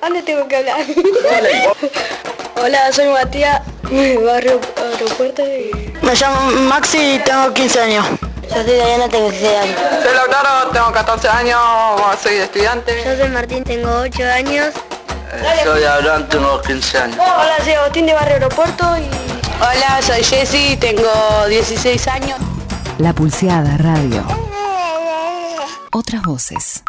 ¿Dónde tengo que hablar? Hola, soy Matías, barrio Aeropuerto. Me llamo Maxi y tengo 15 años. Yo soy Diana, tengo 16 años. Soy Lautaro, tengo 14 años, soy estudiante. Yo soy Martín, tengo 8 años. Soy Abraham, tengo 15 años. Hola, soy Agustín de barrio Aeropuerto y... Hola, soy Jessy, tengo 16 años. La Pulseada Radio. Otras voces.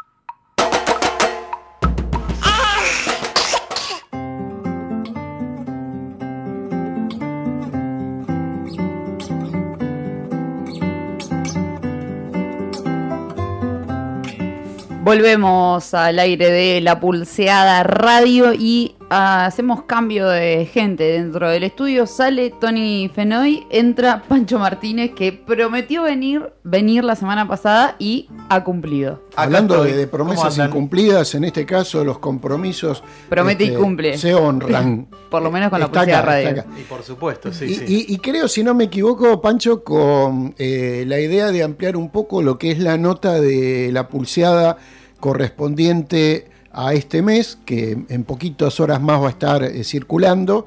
Volvemos al aire de La Pulseada Radio y hacemos cambio de gente dentro del estudio. Sale Tony Fenoy, entra Pancho Martínez, que prometió venir la semana pasada y ha cumplido. Hablando de promesas incumplidas, en este caso los compromisos promete y cumple. Se honran. Por lo menos con La Pulseada Radio. Y por supuesto, sí. Y creo, si no me equivoco, Pancho, con la idea de ampliar un poco lo que es la nota de La Pulseada correspondiente a este mes, que en poquitas horas más va a estar circulando,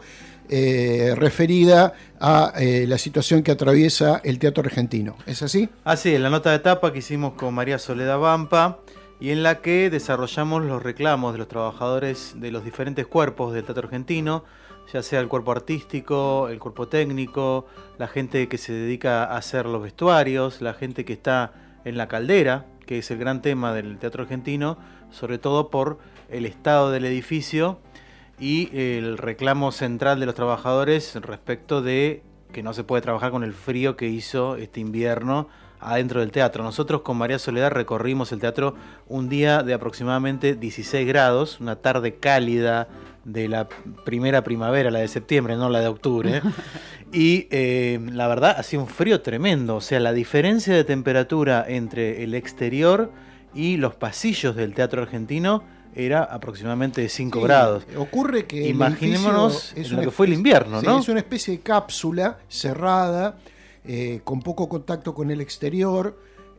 referida a la situación que atraviesa el teatro argentino. ¿Es así? Así es, la nota de tapa que hicimos con María Soledad Vampa y en la que desarrollamos los reclamos de los trabajadores de los diferentes cuerpos del teatro argentino, ya sea el cuerpo artístico, el cuerpo técnico, la gente que se dedica a hacer los vestuarios, la gente que está en la caldera, que es el gran tema del teatro argentino, sobre todo por el estado del edificio y el reclamo central de los trabajadores respecto de que no se puede trabajar con el frío que hizo este invierno adentro del teatro. Nosotros con María Soledad recorrimos el teatro un día de aproximadamente 16 grados, una tarde cálida de la primera primavera, la de septiembre, no la de octubre. Y la verdad, hacía un frío tremendo. O sea, la diferencia de temperatura entre el exterior y los pasillos del teatro argentino era aproximadamente de 5 grados. Ocurre que imaginémonos lo que fue el invierno, ¿no? Es una especie de cápsula cerrada, con poco contacto con el exterior,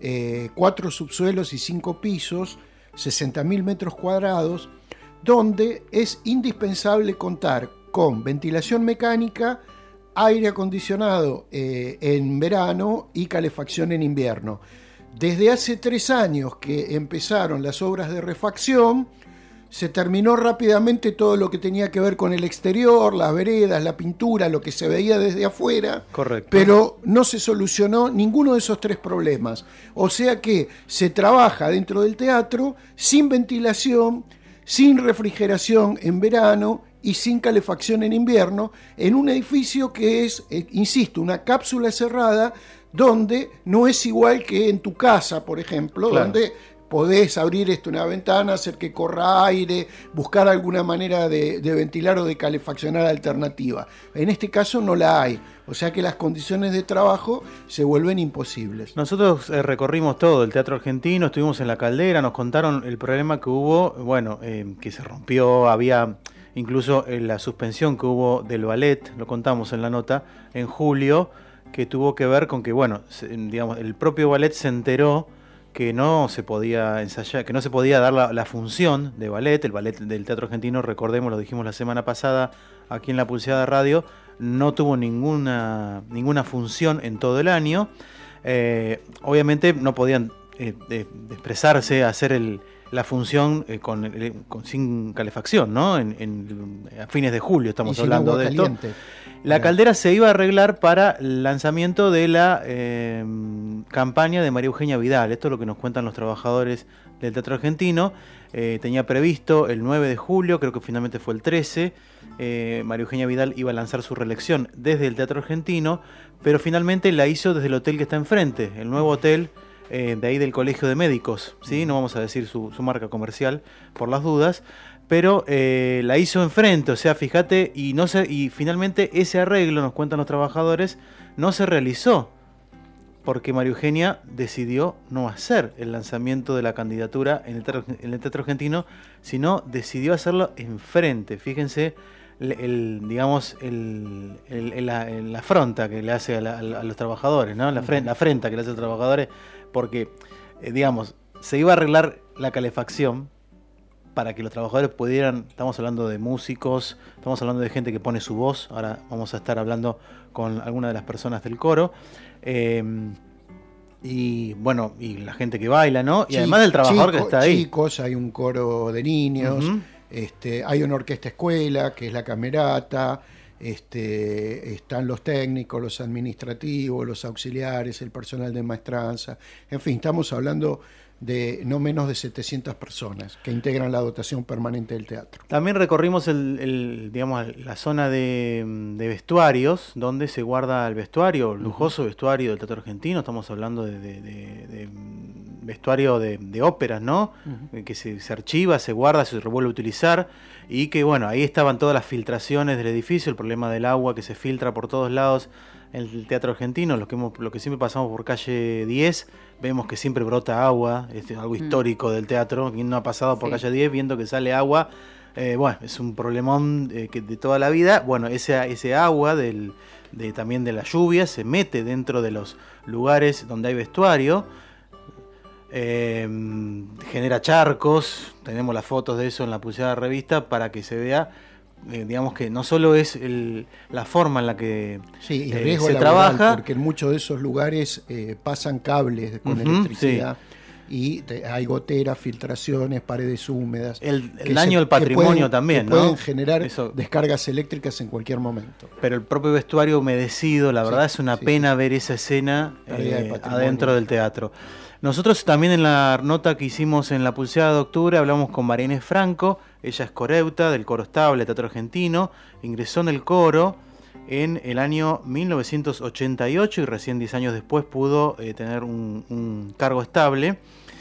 4 subsuelos y 5 pisos, 60.000 metros cuadrados, donde es indispensable contar con ventilación mecánica, aire acondicionado en verano y calefacción en invierno. Desde hace 3 años que empezaron las obras de refacción, se terminó rápidamente todo lo que tenía que ver con el exterior, las veredas, la pintura, lo que se veía desde afuera. Correcto. Pero no se solucionó ninguno de esos 3 problemas. O sea que se trabaja dentro del teatro sin ventilación, sin refrigeración en verano y sin calefacción en invierno, en un edificio que es, insisto, una cápsula cerrada, donde no es igual que en tu casa, por ejemplo, claro, donde podés abrir una ventana, hacer que corra aire, buscar alguna manera de ventilar o de calefaccionar alternativa. En este caso no la hay, o sea que las condiciones de trabajo se vuelven imposibles. Nosotros recorrimos todo el teatro argentino, estuvimos en la caldera, nos contaron el problema que hubo, que se rompió, había incluso la suspensión que hubo del ballet, lo contamos en la nota, en julio, que tuvo que ver con que, el propio ballet se enteró que no se podía ensayar, que no se podía dar la función de ballet. El ballet del teatro argentino, recordemos, lo dijimos la semana pasada aquí en La Pulseada Radio, no tuvo ninguna función en todo el año. Obviamente no podían expresarse, hacer la función sin calefacción, ¿no? A fines de julio estamos hablando de esto. La caldera se iba a arreglar para el lanzamiento de la campaña de María Eugenia Vidal. Esto es lo que nos cuentan los trabajadores del teatro argentino. Tenía previsto el 9 de julio, creo que finalmente fue el 13. María Eugenia Vidal iba a lanzar su reelección desde el teatro argentino, pero finalmente la hizo desde el hotel que está enfrente, el nuevo hotel de ahí del Colegio de Médicos, ¿sí? No vamos a decir su marca comercial por las dudas, pero la hizo enfrente, o sea, fíjate, y finalmente ese arreglo, nos cuentan los trabajadores, no se realizó, porque María Eugenia decidió no hacer el lanzamiento de la candidatura en el teatro argentino, sino decidió hacerlo enfrente. Fíjense la afronta que le hace a los trabajadores, ¿no? La afrenta que le hace a los trabajadores, porque, se iba a arreglar la calefacción, para que los trabajadores pudieran, estamos hablando de músicos, estamos hablando de gente que pone su voz, ahora vamos a estar hablando con alguna de las personas del coro, y bueno, y la gente que baila, ¿no? Y además del trabajador que está ahí. Chicos, hay un coro de niños, hay una orquesta escuela, que es la Camerata, están los técnicos, los administrativos, los auxiliares, el personal de maestranza, en fin, estamos hablando de no menos de 700 personas que integran la dotación permanente del teatro. También recorrimos digamos, la zona de vestuarios, donde se guarda el vestuario, lujoso vestuario del Teatro Argentino. Estamos hablando de vestuario de óperas, ¿no? Que se archiva, se guarda, se vuelve a utilizar, y que bueno, ahí estaban todas las filtraciones del edificio, el problema del agua que se filtra por todos lados en el Teatro Argentino. Lo que siempre pasamos por calle 10, vemos que siempre brota agua, es algo histórico del teatro. Quien no ha pasado por calle 10 viendo que sale agua, bueno, es un problemón de toda la vida. Bueno, ese agua también de la lluvia se mete dentro de los lugares donde hay vestuario, genera charcos. Tenemos las fotos de eso en la Pulseada Revista para que se vea, digamos, que no solo es la forma en la que y riesgo se laboral, trabaja, porque en muchos de esos lugares pasan cables con electricidad, y hay goteras, filtraciones, paredes húmedas. El daño al patrimonio también, ¿no? Pueden generar descargas eléctricas en cualquier momento. Pero el propio vestuario humedecido, la verdad es una pena ver esa escena adentro del teatro. Nosotros también en la nota que hicimos en la Pulseada de Octubre hablamos con María Inés Franco. Ella es coreuta del Coro Estable Teatro Argentino, ingresó en el coro en el año 1988 y recién 10 años después pudo tener un cargo estable.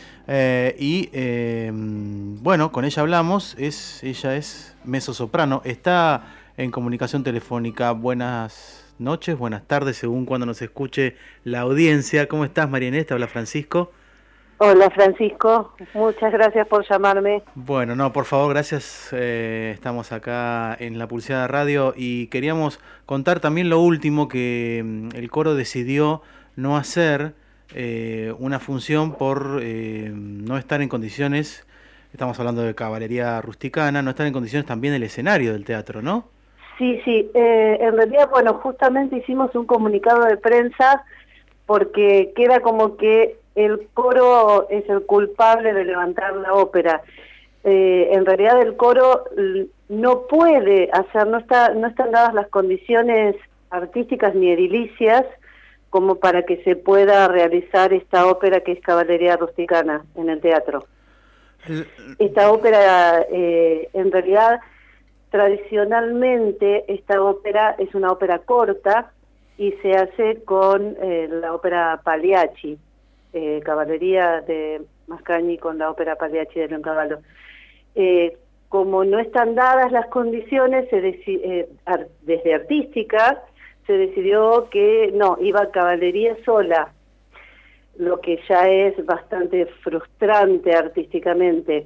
Bueno, con ella hablamos, ella es mezzosoprano, está en comunicación telefónica. Buenas noches, buenas tardes, según cuando nos escuche la audiencia. ¿Cómo estás, María Inés? Te habla Francisco. Hola, Francisco, muchas gracias por llamarme. Bueno, no, por favor, gracias. Estamos acá en la Pulseada Radio y queríamos contar también lo último, que el coro decidió no hacer una función por no estar en condiciones. Estamos hablando de caballería rusticana, no estar en condiciones también el escenario del teatro, ¿no? Sí, en realidad, bueno, justamente hicimos un comunicado de prensa porque queda como que el coro es el culpable de levantar la ópera. En realidad el coro no puede hacer, no están dadas las condiciones artísticas ni edilicias como para que se pueda realizar esta ópera que es Caballería Rusticana en el teatro. Esta ópera, en realidad, tradicionalmente esta ópera es una ópera corta y se hace con la ópera Pagliacci, Caballería de Mascagni con la ópera Pagliacci de Leoncavallo. Como no están dadas las condiciones, desde artística se decidió que no, iba caballería sola, lo que ya es bastante frustrante artísticamente.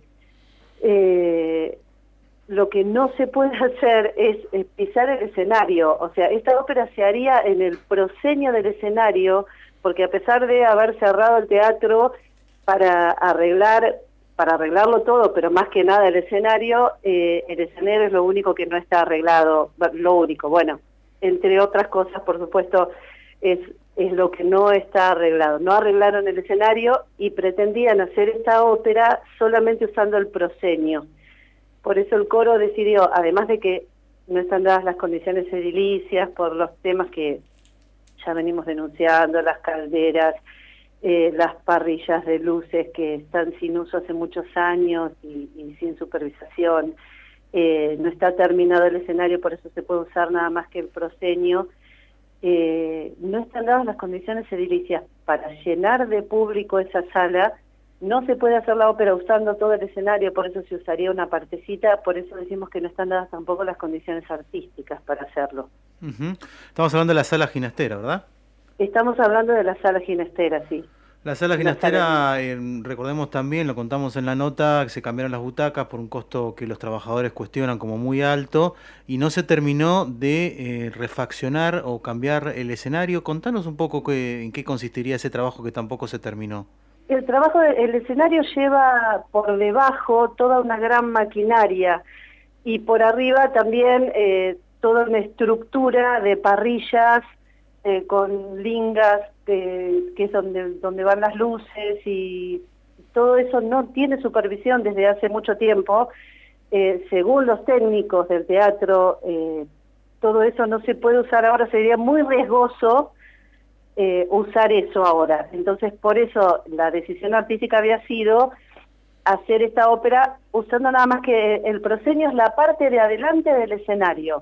Lo que no se puede hacer es pisar el escenario, o sea, esta ópera se haría en el proscenio del escenario, porque a pesar de haber cerrado el teatro para arreglarlo todo, pero más que nada el escenario es lo único que no está arreglado, lo único, bueno, entre otras cosas, por supuesto, es lo que no está arreglado. No arreglaron el escenario y pretendían hacer esta ópera solamente usando el proscenio. Por eso el coro decidió, además de que no están dadas las condiciones edilicias por los temas que ya venimos denunciando, las calderas, las parrillas de luces que están sin uso hace muchos años y sin supervisación, no está terminado el escenario, por eso se puede usar nada más que el proscenio. No están dadas las condiciones edilicias para llenar de público esa sala. No se puede hacer la ópera usando todo el escenario, por eso se usaría una partecita, por eso decimos que no están dadas tampoco las condiciones artísticas para hacerlo. Estamos hablando de la sala ginastera, ¿verdad? Estamos hablando de la sala ginastera, sí. La sala ginastera, recordemos también, lo contamos en la nota, que se cambiaron las butacas por un costo que los trabajadores cuestionan como muy alto y no se terminó de refaccionar o cambiar el escenario. Contanos un poco en qué consistiría ese trabajo que tampoco se terminó. El trabajo, el escenario lleva por debajo toda una gran maquinaria y por arriba también toda una estructura de parrillas con lingas, que es donde van las luces, y todo eso no tiene supervisión desde hace mucho tiempo. Según los técnicos del teatro, todo eso no se puede usar ahora, sería muy riesgoso usar eso ahora. Entonces, por eso la decisión artística había sido hacer esta ópera usando nada más que el proscenio es la parte de adelante del escenario.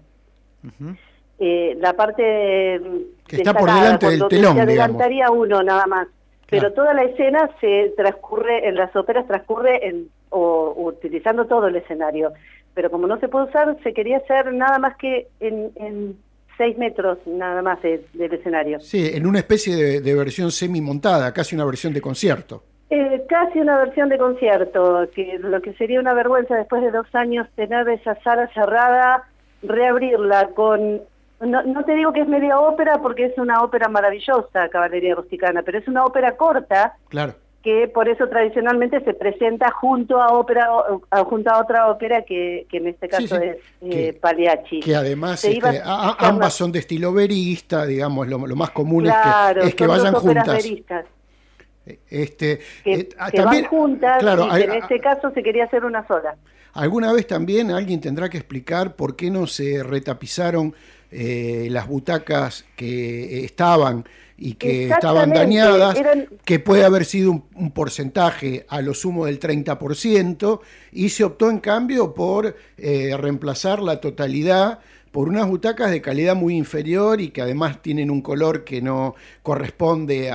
La parte que está por delante del telón, se adelantaría digamos. Uno nada más. Pero toda la escena se transcurre, en las óperas transcurre utilizando todo el escenario. Pero como no se puede usar, se quería hacer nada más que en 6 metros nada más del escenario. Sí, en una especie de versión semi-montada, casi una versión de concierto. Casi una versión de concierto, que lo que sería una vergüenza después de 2 años tener esa sala cerrada, reabrirla con... No te digo que es media ópera porque es una ópera maravillosa, Caballería Rusticana, pero es una ópera corta, claro, que por eso tradicionalmente se presenta junto a otra ópera que en este caso es Pagliacci. Que además ambas son de estilo verista, digamos, lo más común es que vayan juntas. Veristas. Que también, van juntas, claro, y en este caso se quería hacer una sola. Alguna vez también alguien tendrá que explicar por qué no se retapizaron las butacas que estaban y que estaban dañadas, que puede haber sido un porcentaje a lo sumo del 30%, y se optó en cambio por reemplazar la totalidad por unas butacas de calidad muy inferior y que además tienen un color que no corresponde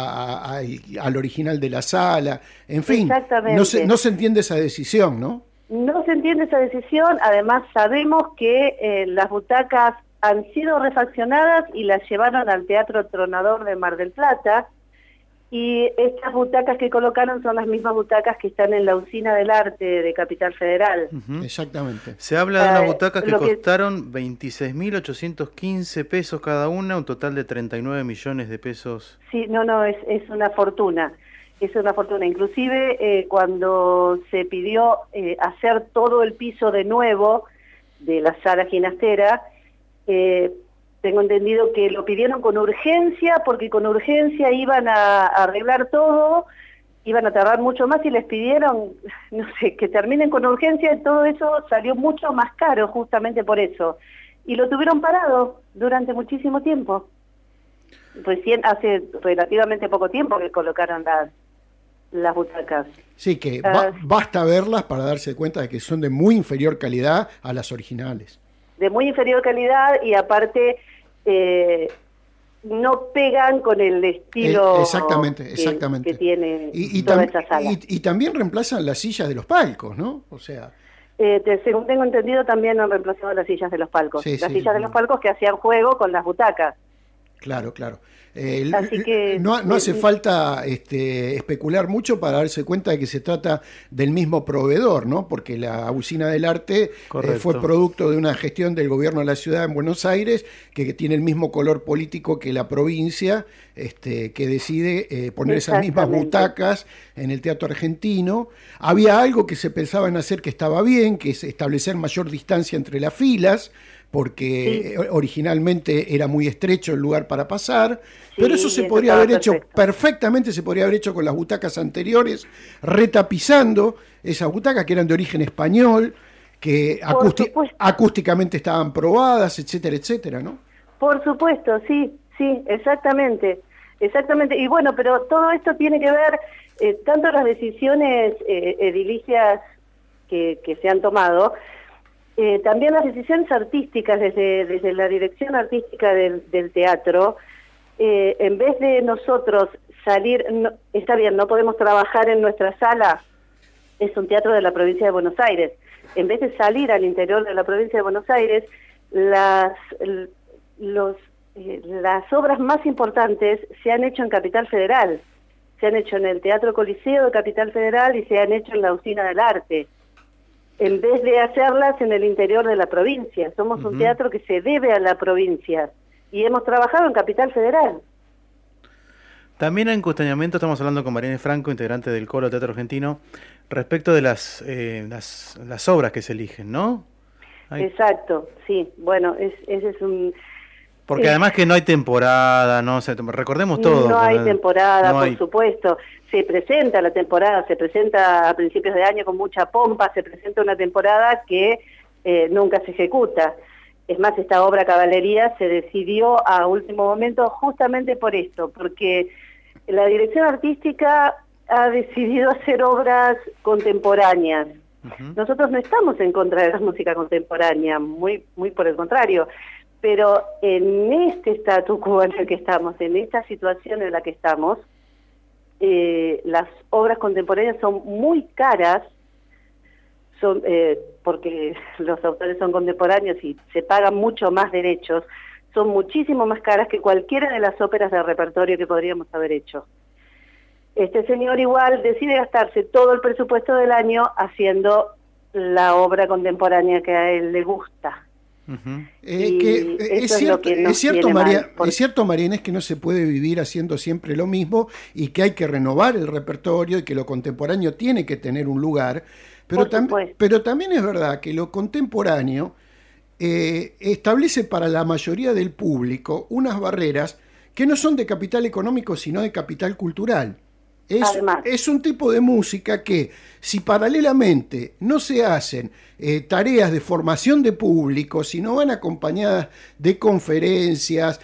al original de la sala. En fin, no se entiende esa decisión, ¿no? No se entiende esa decisión. Además sabemos que las butacas han sido refaccionadas y las llevaron al Teatro Tronador de Mar del Plata, y estas butacas que colocaron son las mismas butacas que están en la Usina del Arte de Capital Federal. Exactamente. Se habla de unas butacas que costaron 26.815 pesos cada una, un total de 39 millones de pesos. Sí, es una fortuna. Es una fortuna. Inclusive cuando se pidió hacer todo el piso de nuevo de la sala ginastera, tengo entendido que lo pidieron con urgencia, porque con urgencia iban a arreglar todo, iban a tardar mucho más, y les pidieron, que terminen con urgencia, y todo eso salió mucho más caro justamente por eso. Y lo tuvieron parado durante muchísimo tiempo. Recién hace relativamente poco tiempo que colocaron las butacas. Sí, que basta verlas para darse cuenta de que son de muy inferior calidad a las originales. De muy inferior calidad, y aparte no pegan con el estilo que tiene toda esa sala. Y también reemplazan las sillas de los palcos, ¿no? O sea... según tengo entendido, también han reemplazado las sillas de los palcos. Las sillas de los palcos que hacían juego con las butacas. Claro. Así que no hace falta especular mucho para darse cuenta de que se trata del mismo proveedor, ¿no? Porque la Usina del Arte fue producto de una gestión del gobierno de la ciudad en Buenos Aires, que tiene el mismo color político que la provincia, que decide poner esas mismas butacas en el Teatro Argentino. Había algo que se pensaba en hacer que estaba bien, que es establecer mayor distancia entre las filas, porque originalmente era muy estrecho el lugar para pasar, pero eso se podría haber hecho perfectamente, se podría haber hecho con las butacas anteriores, retapizando esas butacas que eran de origen español, que acústicamente estaban probadas, etcétera, etcétera, ¿no? Por supuesto, sí, exactamente. Y bueno, pero todo esto tiene que ver, tanto las decisiones edilicias que se han tomado, también las decisiones artísticas desde la dirección artística del teatro. En vez de nosotros salir, está bien, no podemos trabajar en nuestra sala, es un teatro de la provincia de Buenos Aires. En vez de salir al interior de la provincia de Buenos Aires, las obras más importantes se han hecho en Capital Federal. Se han hecho en el Teatro Coliseo de Capital Federal y se han hecho en la Usina del Arte, en vez de hacerlas en el interior de la provincia. Somos un teatro que se debe a la provincia y hemos trabajado en Capital Federal. También hay un cuestionamiento, estamos hablando con Mariana Franco, integrante del Coro Teatro Argentino, respecto de las obras que se eligen, ¿no? Exacto, sí. Bueno, ese es un... Porque además que no hay temporada, ¿no? O sea, recordemos todo. No hay temporada, por supuesto. Se presenta la temporada, se presenta a principios de año con mucha pompa, se presenta una temporada que nunca se ejecuta. Es más, esta obra Caballería se decidió a último momento justamente por esto, porque la dirección artística ha decidido hacer obras contemporáneas. Nosotros no estamos en contra de la música contemporánea, muy por el contrario, pero en este statu quo en el que estamos, en esta situación en la que estamos, las obras contemporáneas son muy caras, porque los autores son contemporáneos y se pagan mucho más derechos, son muchísimo más caras que cualquiera de las óperas de repertorio que podríamos haber hecho. Este señor igual decide gastarse todo el presupuesto del año haciendo la obra contemporánea que a él le gusta. Es cierto, Mariana, es que no se puede vivir haciendo siempre lo mismo y que hay que renovar el repertorio y que lo contemporáneo tiene que tener un lugar, pero también es verdad que lo contemporáneo establece para la mayoría del público unas barreras que no son de capital económico sino de capital cultural. Es un tipo de música que, si paralelamente no se hacen tareas de formación de público, si no van acompañadas de conferencias,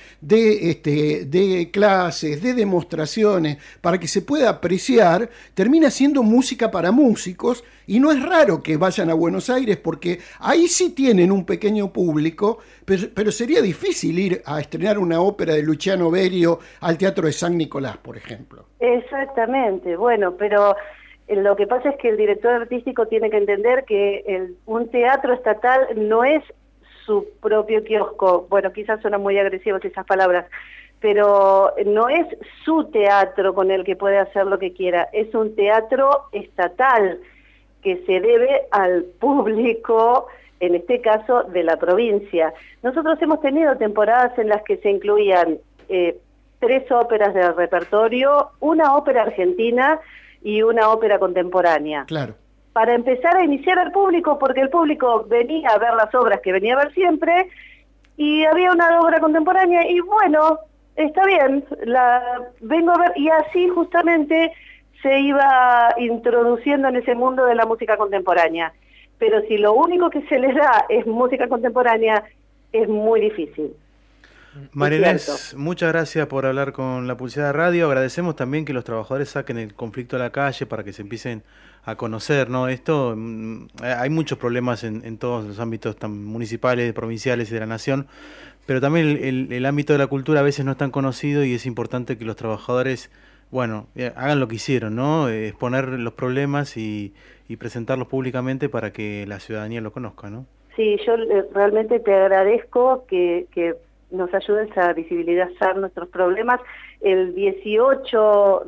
de clases, de demostraciones, para que se pueda apreciar, termina siendo música para músicos, y no es raro que vayan a Buenos Aires, porque ahí sí tienen un pequeño público, pero sería difícil ir a estrenar una ópera de Luciano Berio al Teatro de San Nicolás, por ejemplo. Exactamente, bueno, pero lo que pasa es que el director artístico tiene que entender que un teatro estatal no es su propio kiosco. Bueno, quizás suenan muy agresivas esas palabras, pero no es su teatro con el que puede hacer lo que quiera, es un teatro estatal que se debe al público, en este caso de la provincia. Nosotros hemos tenido temporadas en las que se incluían 3 óperas de repertorio, una ópera argentina y una ópera contemporánea. Claro. Para empezar a iniciar al público, porque el público venía a ver las obras que venía a ver siempre, y había una obra contemporánea, y bueno, está bien, la vengo a ver, y así justamente se iba introduciendo en ese mundo de la música contemporánea. Pero si lo único que se les da es música contemporánea, es muy difícil. Marilés, muchas gracias por hablar con La Pulseada Radio. Agradecemos también que los trabajadores saquen el conflicto a la calle para que se empiecen a conocer, ¿no? Esto, hay muchos problemas en todos los ámbitos municipales, provinciales y de la nación, pero también el ámbito de la cultura a veces no es tan conocido y es importante que los trabajadores, bueno, hagan lo que hicieron, ¿no? Exponer los problemas y presentarlos públicamente para que la ciudadanía lo conozca, ¿no? Sí, yo realmente te agradezco que nos ayudes a visibilizar nuestros problemas. El 18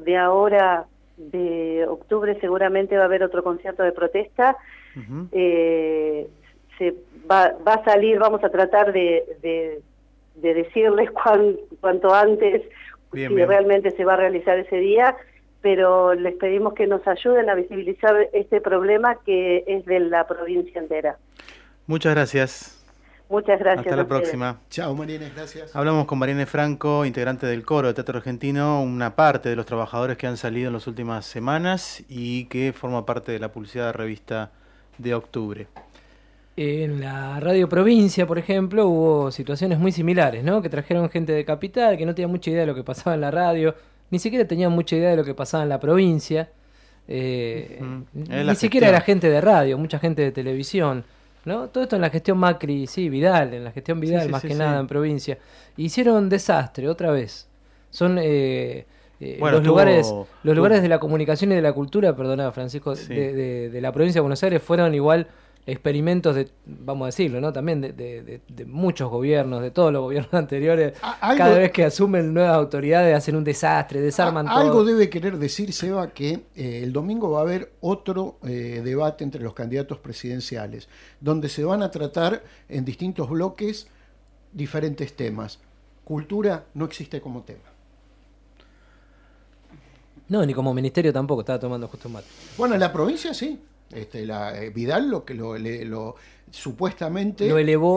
de octubre seguramente va a haber otro concierto de protesta. Se va a salir, vamos a tratar de decirles cuanto antes si realmente se va a realizar ese día, pero les pedimos que nos ayuden a visibilizar este problema que es de la provincia entera. Muchas gracias. Muchas gracias. Hasta la próxima. Chao, Mariana, gracias. Hablamos con Mariana Franco, integrante del Coro de Teatro Argentino, una parte de los trabajadores que han salido en las últimas semanas y que forma parte de la Pulseada Revista de octubre. En la Radio Provincia, por ejemplo, hubo situaciones muy similares, ¿no? Que trajeron gente de capital que no tenía mucha idea de lo que pasaba en la radio, ni siquiera tenían mucha idea de lo que pasaba en la provincia, ni siquiera era gente de radio, mucha gente de televisión, ¿no? Todo esto en la gestión Macri, sí, Vidal, en la gestión Vidal más que nada en provincia. Hicieron desastre otra vez. Son los lugares de la comunicación y de la cultura, perdona Francisco, de la provincia de Buenos Aires fueron igual experimentos de, vamos a decirlo, ¿no? También de muchos gobiernos, de todos los gobiernos anteriores. Cada vez que asumen nuevas autoridades hacen un desastre, desarman todo. Algo debe querer decir, Seba, que el domingo va a haber otro debate entre los candidatos presidenciales, donde se van a tratar en distintos bloques diferentes temas. Cultura no existe como tema. No, ni como ministerio tampoco, estaba tomando justo un mate. Bueno, en la provincia sí. Vidal supuestamente lo elevó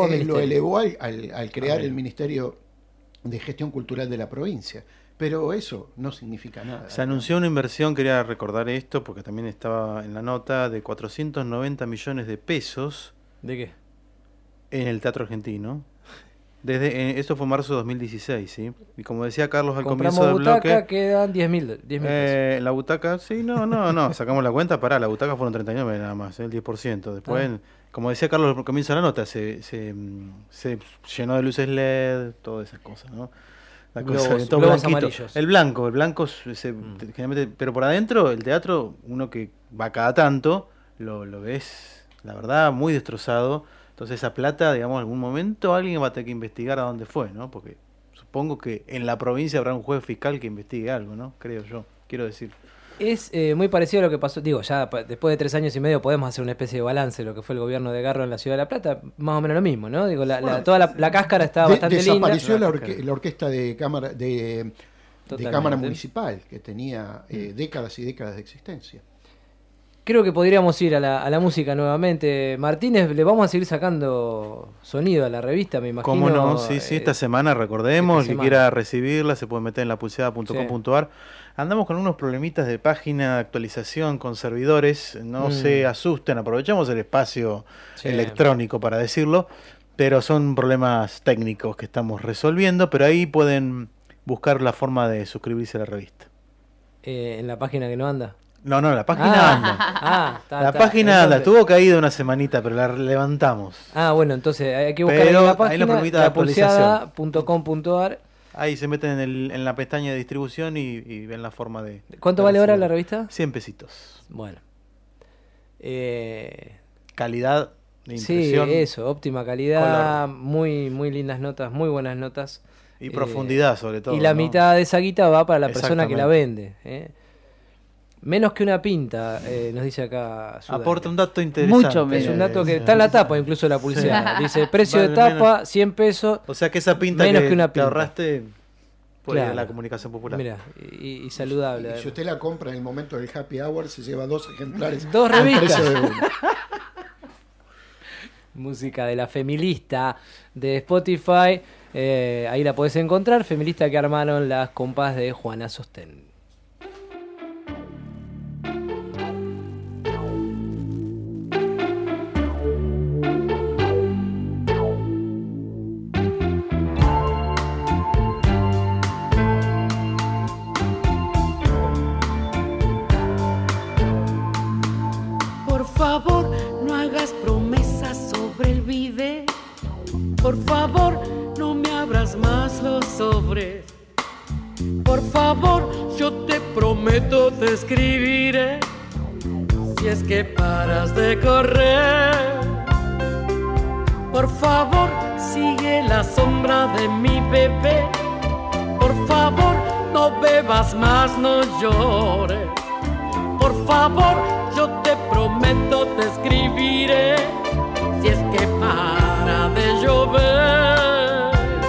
al crear el Ministerio de Gestión Cultural de la provincia. Pero eso no significa nada. Se anunció una inversión, quería recordar esto, porque también estaba en la nota, de 490 millones de pesos. ¿De qué? En el Teatro Argentino. Esto fue marzo de 2016, ¿sí? Y como decía Carlos al comienzo del bloque... butaca, quedan 10.000 pesos. La butaca, sí, no, sacamos la cuenta, la butaca fueron 39 nada más, el 10%. Después, como decía Carlos al comienzo de la nota, se llenó de luces LED, todas esas cosas, ¿no? Globos amarillos. El blanco generalmente, pero por adentro, el teatro, uno que va cada tanto, lo ves, la verdad, muy destrozado. Entonces esa plata, digamos, en algún momento alguien va a tener que investigar a dónde fue, ¿no? Porque supongo que en la provincia habrá un juez fiscal que investigue algo, ¿no? Creo yo, quiero decir. Es muy parecido a lo que pasó, ya después de 3 años y medio podemos hacer una especie de balance de lo que fue el gobierno de Garro en la Ciudad de La Plata, más o menos lo mismo, ¿no? Toda la cáscara estaba bastante linda. Desapareció la orquesta de cámara municipal, que tenía décadas y décadas de existencia. Creo que podríamos ir a la música nuevamente. Martínez, le vamos a seguir sacando sonido a la revista, me imagino. ¿Cómo no? Sí, esta semana, recordemos, el que quiera recibirla se puede meter en lapulseada.com.ar. Andamos con unos problemitas de página de actualización con servidores, no se asusten, aprovechamos el espacio electrónico para decirlo, pero son problemas técnicos que estamos resolviendo, pero ahí pueden buscar la forma de suscribirse a la revista. ¿En la página que no anda? No, la página anda. La página anda, estuvo caída una semanita, pero la levantamos. Bueno, entonces hay que buscar en la página lapulseada.com.ar. Ahí se meten en la pestaña de distribución y ven la forma de... ¿Cuánto vale ahora la revista? 100 pesitos. Bueno. Calidad de impresión. Sí, eso, óptima calidad, muy lindas notas, muy buenas notas. Y profundidad sobre todo. Y la mitad de esa guita va para la persona que la vende. Menos que una pinta, nos dice acá Sudaria. Aporta un dato interesante. Mucho menos. Es un dato que está en la tapa, incluso la pulseada. Dice, precio de tapa, 100 pesos. O sea que esa pinta menos que una te ahorraste por la comunicación popular. Mira, y saludable. Y si usted la compra en el momento del happy hour, se lleva 2 ejemplares. 2 revistas. Precio de uno. Música de la Femilista de Spotify. Ahí la podés encontrar. Femilista que armaron las compas de Juana Sostén. Por favor, no hagas promesas sobre el bidet. Por favor, no me abras más los sobres. Por favor, yo te prometo te escribiré si es que paras de correr. Por favor, sigue la sombra de mi bebé. Por favor, no bebas más, no llores. Por favor, yo te prometo te escribiré si es que para de llover.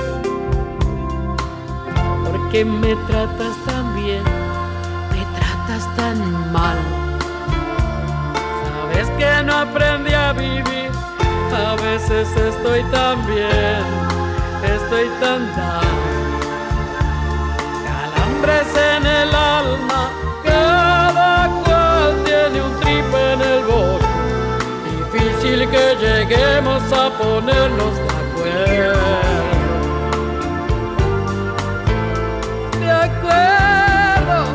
Porque me tratas tan bien, me tratas tan mal. Sabes que no aprendí a vivir, a veces estoy tan bien, estoy tan down. Calambres en el alma, cada cual tiene un trip en el bote. Difícil que lleguemos a ponernos de acuerdo. De acuerdo.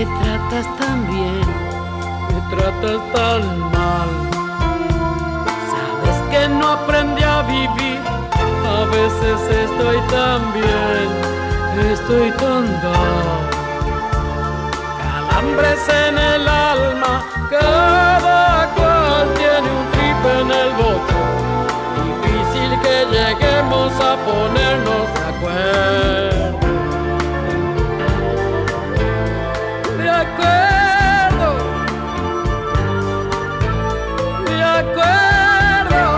me tratas tan bien, me tratas tan mal. Sabes que no aprendí a vivir, a veces estoy tan bien, estoy tan down. Calambres en el alma, cada cual tiene un trip en el bote. Difícil que lleguemos a ponernos de acuerdo. De acuerdo, de acuerdo,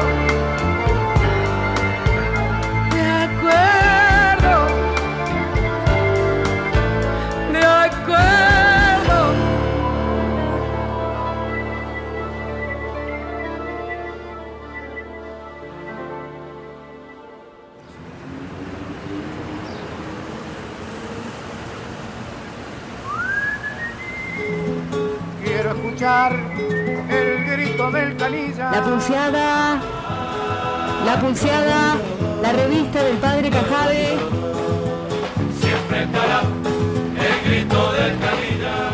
de acuerdo, de acuerdo. Quiero escuchar el grito del canilla. La Pulseada, la revista del padre Cajade. Siempre estará el grito del canilla.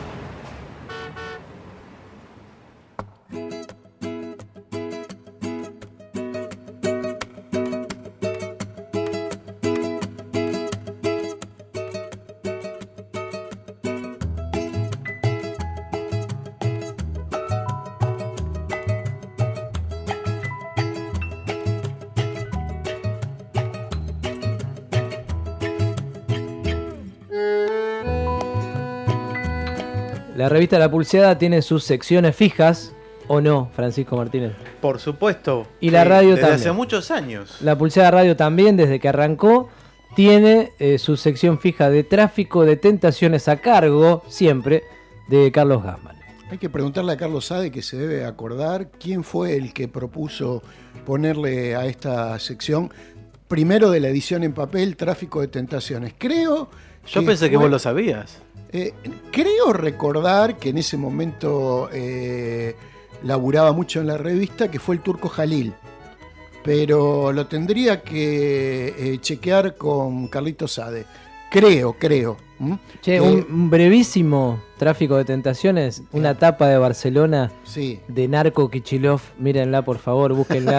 La revista La Pulseada tiene sus secciones fijas, ¿o no, Francisco Martínez? Por supuesto. Y la radio desde también. Hace muchos años. La Pulseada Radio también, desde que arrancó, tiene su sección fija de tráfico de tentaciones a cargo, siempre, de Carlos Gassman. Hay que preguntarle a Carlos Sade, que se debe acordar quién fue el que propuso ponerle a esta sección, primero de la edición en papel, Tráfico de Tentaciones. Yo pensé que vos lo sabías. Creo recordar que en ese momento laburaba mucho en la revista, que fue el Turco Jalil, pero lo tendría que chequear con Carlitos Sade. Creo. Che, un brevísimo Tráfico de Tentaciones, una tapa de Barcelona, sí, de Narco Kichilov, mírenla por favor, búsquenla.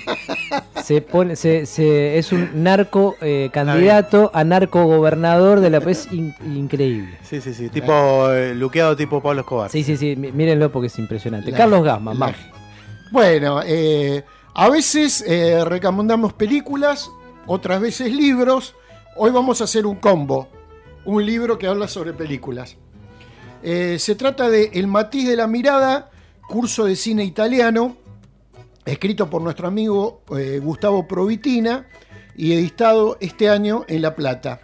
Es un narco candidato a narco gobernador de la PES, increíble. Sí, tipo luqueado tipo Pablo Escobar. Sí, mírenlo porque es impresionante. Carlos Gassman, vamos. Bueno, a veces recomendamos películas, otras veces libros. Hoy vamos a hacer un combo, un libro que habla sobre películas. Se trata de El matiz de la mirada, curso de cine italiano, escrito por nuestro amigo Gustavo Provitina y editado este año en La Plata.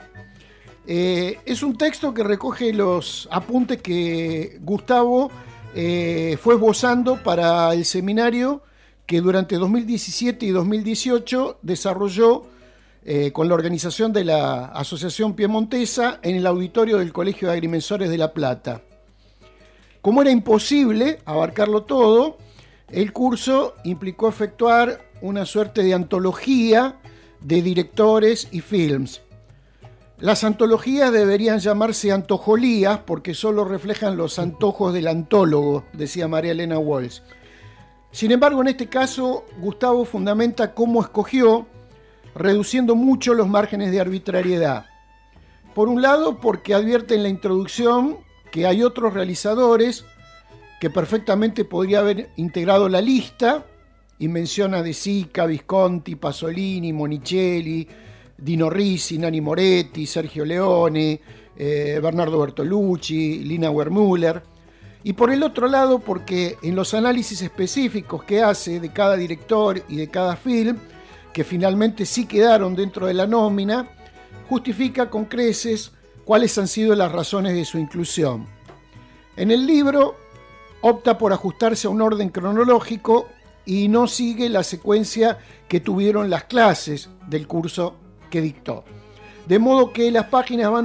Es un texto que recoge los apuntes que Gustavo fue esbozando para el seminario que durante 2017 y 2018 desarrolló con la organización de la Asociación Piemontesa en el auditorio del Colegio de Agrimensores de La Plata. Como era imposible abarcarlo todo, el curso implicó efectuar una suerte de antología de directores y films. Las antologías deberían llamarse antojolías porque solo reflejan los antojos del antólogo, decía María Elena Walsh. Sin embargo, en este caso, Gustavo fundamenta cómo escogió, reduciendo mucho los márgenes de arbitrariedad. Por un lado, porque advierte en la introducción que hay otros realizadores que perfectamente podría haber integrado la lista, y menciona De Sica, Visconti, Pasolini, Monicelli, Dino Risi, Nanni Moretti, Sergio Leone, Bernardo Bertolucci, Lina Wermüller. Y por el otro lado, porque en los análisis específicos que hace de cada director y de cada film, que finalmente sí quedaron dentro de la nómina, justifica con creces cuáles han sido las razones de su inclusión. En el libro opta por ajustarse a un orden cronológico y no sigue la secuencia que tuvieron las clases del curso que dictó. De modo que las páginas van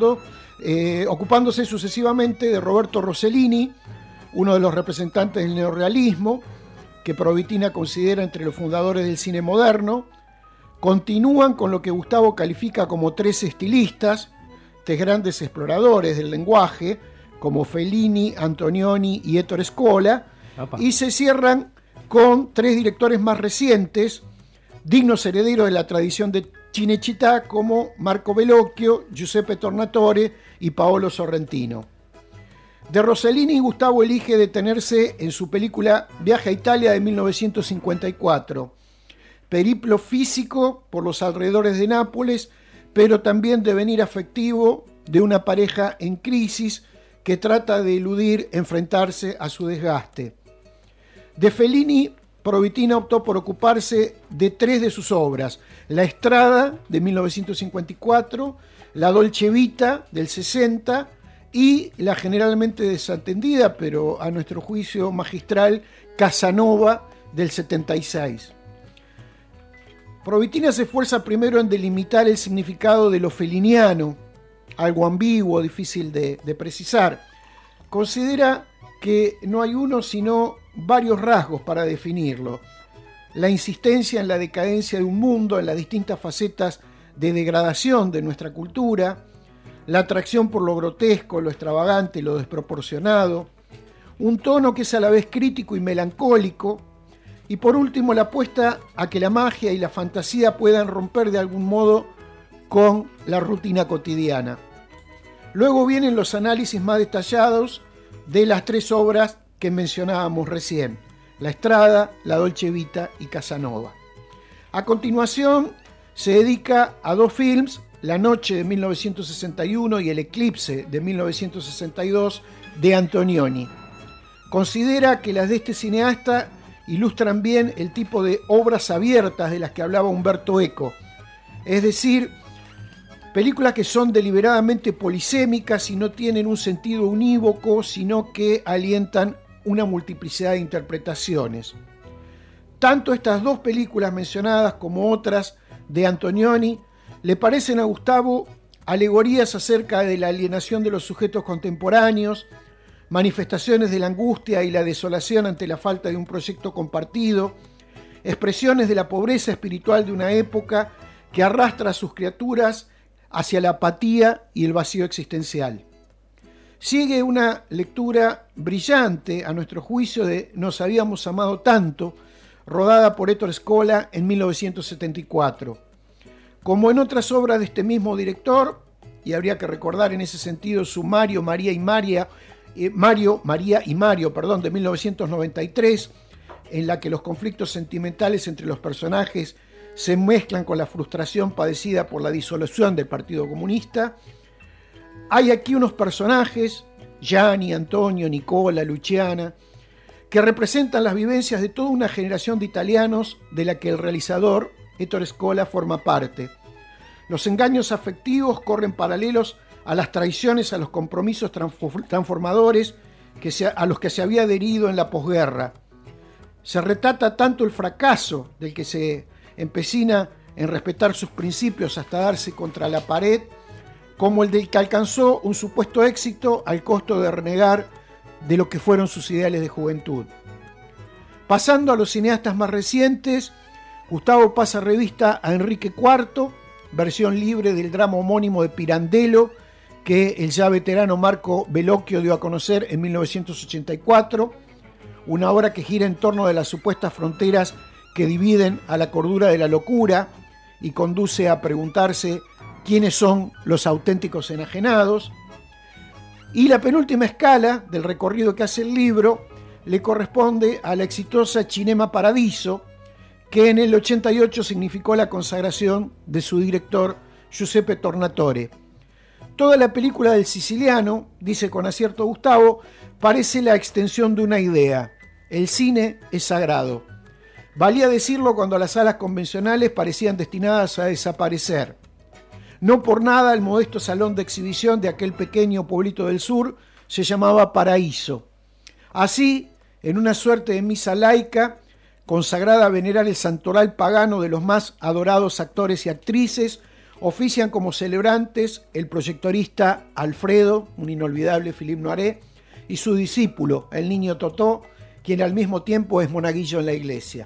ocupándose sucesivamente de Roberto Rossellini, uno de los representantes del neorrealismo, que Provitina considera entre los fundadores del cine moderno. Continúan con lo que Gustavo califica como tres estilistas, tres grandes exploradores del lenguaje, como Fellini, Antonioni y Ettore Scola. Opa. Y se cierran con 3 directores más recientes, dignos herederos de la tradición de Cinecittà, como Marco Bellocchio, Giuseppe Tornatore y Paolo Sorrentino. De Rossellini, Gustavo elige detenerse en su película Viaje a Italia de 1954, periplo físico por los alrededores de Nápoles, pero también devenir afectivo de una pareja en crisis que trata de eludir enfrentarse a su desgaste. De Fellini, Provitina optó por ocuparse de 3 de sus obras: La Estrada, de 1954, La Dolce Vita, del 60, y la generalmente desatendida, pero a nuestro juicio magistral, Casanova, del 76. Provitina se esfuerza primero en delimitar el significado de lo feliniano, algo ambiguo, difícil de precisar. Considera que no hay uno sino varios rasgos para definirlo: la insistencia en la decadencia de un mundo, en las distintas facetas de degradación de nuestra cultura, la atracción por lo grotesco, lo extravagante, lo desproporcionado, un tono que es a la vez crítico y melancólico, y por último la apuesta a que la magia y la fantasía puedan romper de algún modo con la rutina cotidiana. Luego vienen los análisis más detallados de las 3 obras que mencionábamos recién: La Estrada, La Dolce Vita y Casanova. A continuación se dedica a 2 films, La Noche de 1961 y El Eclipse de 1962 de Antonioni. Considera que las de este cineasta ilustran bien el tipo de obras abiertas de las que hablaba Umberto Eco, es decir, películas que son deliberadamente polisémicas y no tienen un sentido unívoco, sino que alientan una multiplicidad de interpretaciones. Tanto estas 2 películas mencionadas como otras de Antonioni le parecen a Gustavo alegorías acerca de la alienación de los sujetos contemporáneos, manifestaciones de la angustia y la desolación ante la falta de un proyecto compartido, expresiones de la pobreza espiritual de una época que arrastra a sus criaturas hacia la apatía y el vacío existencial. Sigue una lectura brillante, a nuestro juicio, de Nos habíamos amado tanto, rodada por Ettore Scola en 1974. Como en otras obras de este mismo director, y habría que recordar en ese sentido su Mario, María y Mario, de 1993, en la que los conflictos sentimentales entre los personajes se mezclan con la frustración padecida por la disolución del Partido Comunista. Hay aquí unos personajes, Gianni, Antonio, Nicola, Luciana, que representan las vivencias de toda una generación de italianos de la que el realizador, Ettore Scola, forma parte. Los engaños afectivos corren paralelos a las traiciones, a los compromisos transformadores a los que se había adherido en la posguerra. Se retrata tanto el fracaso del que se empecina en respetar sus principios hasta darse contra la pared, como el del que alcanzó un supuesto éxito al costo de renegar de lo que fueron sus ideales de juventud. Pasando a los cineastas más recientes, Gustavo pasa revista a Enrique IV, versión libre del drama homónimo de Pirandello, que el ya veterano Marco Bellocchio dio a conocer en 1984, una obra que gira en torno de las supuestas fronteras que dividen a la cordura de la locura y conduce a preguntarse quiénes son los auténticos enajenados. Y la penúltima escala del recorrido que hace el libro le corresponde a la exitosa Cinema Paradiso, que en el 88 significó la consagración de su director Giuseppe Tornatore. Toda la película del siciliano, dice con acierto Gustavo, parece la extensión de una idea: el cine es sagrado. Valía decirlo cuando las salas convencionales parecían destinadas a desaparecer. No por nada el modesto salón de exhibición de aquel pequeño pueblito del sur se llamaba Paraíso. Así, en una suerte de misa laica, consagrada a venerar el santoral pagano de los más adorados actores y actrices, ofician como celebrantes el proyectorista Alfredo, un inolvidable Philippe Noiret, y su discípulo, el niño Totó, quien al mismo tiempo es monaguillo en la iglesia.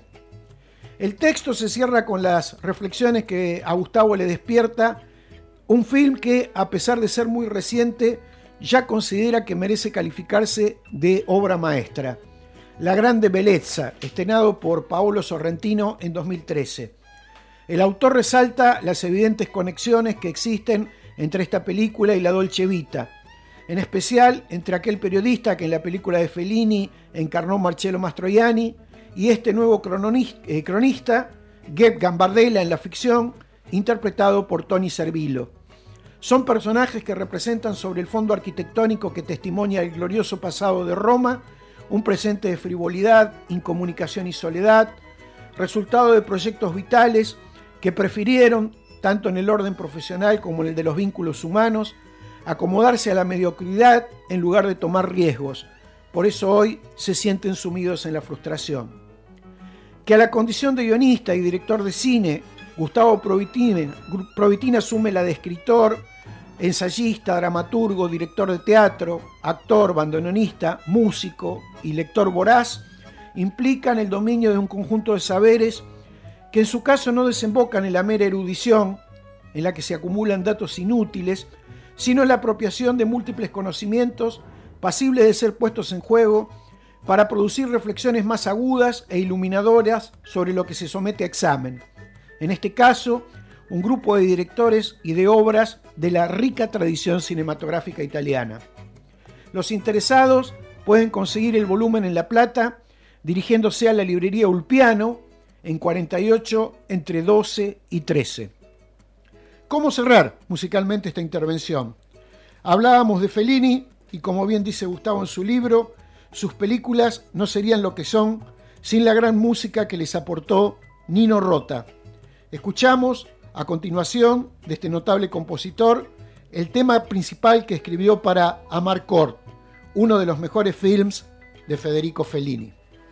El texto se cierra con las reflexiones que a Gustavo le despierta un film que, a pesar de ser muy reciente, ya considera que merece calificarse de obra maestra. La Grande Bellezza, estrenado por Paolo Sorrentino en 2013. El autor resalta las evidentes conexiones que existen entre esta película y la Dolce Vita, en especial entre aquel periodista que en la película de Fellini encarnó Marcello Mastroianni y este nuevo cronista, Geb Gambardella en la ficción, interpretado por Tony Servillo. Son personajes que representan sobre el fondo arquitectónico que testimonia el glorioso pasado de Roma, un presente de frivolidad, incomunicación y soledad, resultado de proyectos vitales que prefirieron, tanto en el orden profesional como en el de los vínculos humanos, acomodarse a la mediocridad en lugar de tomar riesgos. Por eso hoy se sienten sumidos en la frustración. Que a la condición de guionista y director de cine, Gustavo Provitin asume la de escritor, ensayista, dramaturgo, director de teatro, actor, bandoneonista, músico y lector voraz, implican el dominio de un conjunto de saberes que en su caso no desembocan en la mera erudición, en la que se acumulan datos inútiles, sino en la apropiación de múltiples conocimientos pasibles de ser puestos en juego para producir reflexiones más agudas e iluminadoras sobre lo que se somete a examen. En este caso, un grupo de directores y de obras de la rica tradición cinematográfica italiana. Los interesados pueden conseguir el volumen en La Plata dirigiéndose a la librería Ulpiano en 48 entre 12 y 13. ¿Cómo cerrar musicalmente esta intervención? Hablábamos de Fellini y, como bien dice Gustavo en su libro, sus películas no serían lo que son sin la gran música que les aportó Nino Rota. Escuchamos a continuación de este notable compositor el tema principal que escribió para Amarcord, uno de los mejores films de Federico Fellini.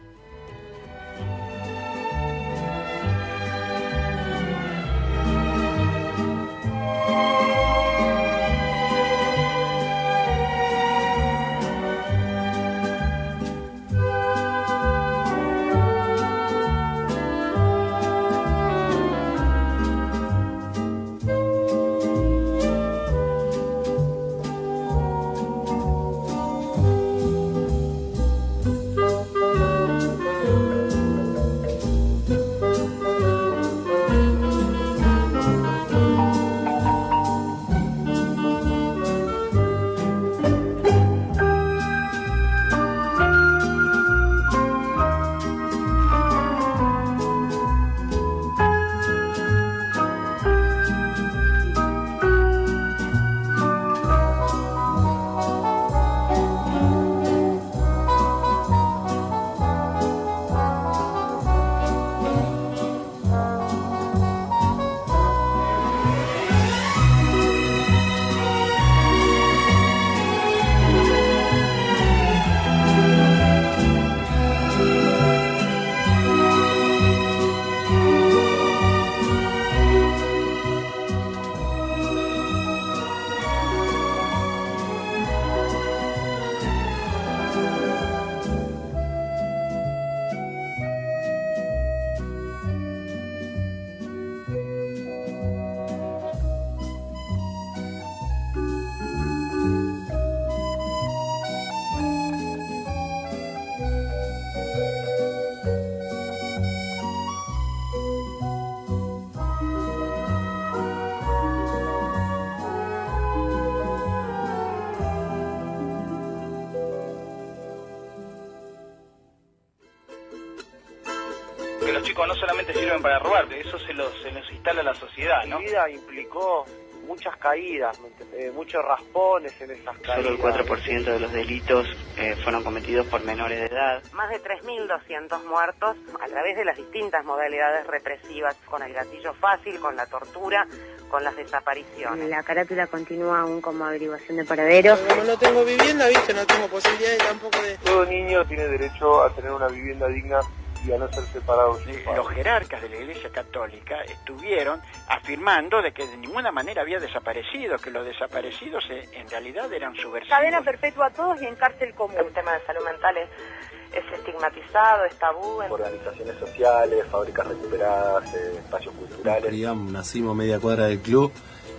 No solamente sirven para robar, eso se nos instala a la sociedad, ¿no? Mi vida implicó muchas caídas, muchos raspones en esas caídas. Solo el 4% de los delitos fueron cometidos por menores de edad. Más de 3.200 muertos a través de las distintas modalidades represivas, con el gatillo fácil, con la tortura, con las desapariciones. La carátula continúa aún como averiguación de paraderos. Como no tengo vivienda, ¿viste? No tengo posibilidades tampoco de... Todo niño tiene derecho a tener una vivienda digna y a no ser separados. Los jerarcas de la Iglesia Católica estuvieron afirmando de que de ninguna manera había desaparecido, que los desaparecidos en realidad eran subversivos. Cadena perpetua a todos y en cárcel común. El tema de salud mental es estigmatizado, es tabú. Organizaciones sociales, fábricas recuperadas, espacios culturales. Nacimos media cuadra del club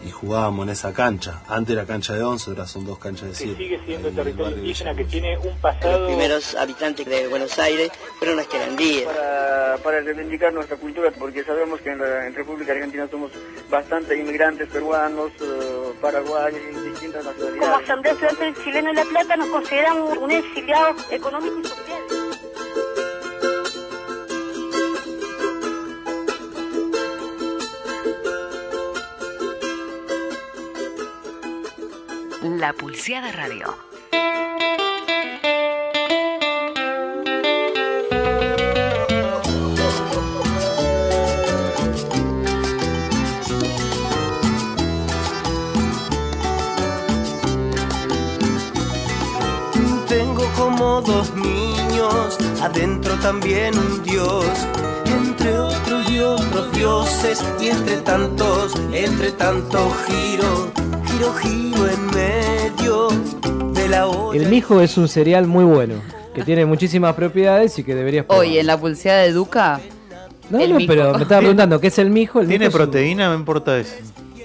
y jugábamos en esa cancha. Antes era cancha de 11, ahora son 2 canchas de 7. Sigue siendo territorio indígena que tiene un pasado... Los primeros habitantes de Buenos Aires fueron los querandíes. Para reivindicar nuestra cultura, porque sabemos que en República Argentina somos bastantes inmigrantes peruanos, paraguayos y distintas nacionalidades. Como Asamblea Estudiantil Chilena de La Plata nos consideramos un exiliado económico y social. La Pulseada Radio. Tengo como 2 niños, adentro también un dios, entre otros y otros dioses, y entre tanto giro en medio de la olla. El mijo es un cereal muy bueno, que tiene muchísimas propiedades y que deberías probar. Hoy en la pulseada de Duca. No, pero me estaba preguntando, ¿qué es el mijo? El ¿Tiene mijo proteína? Me importa eso.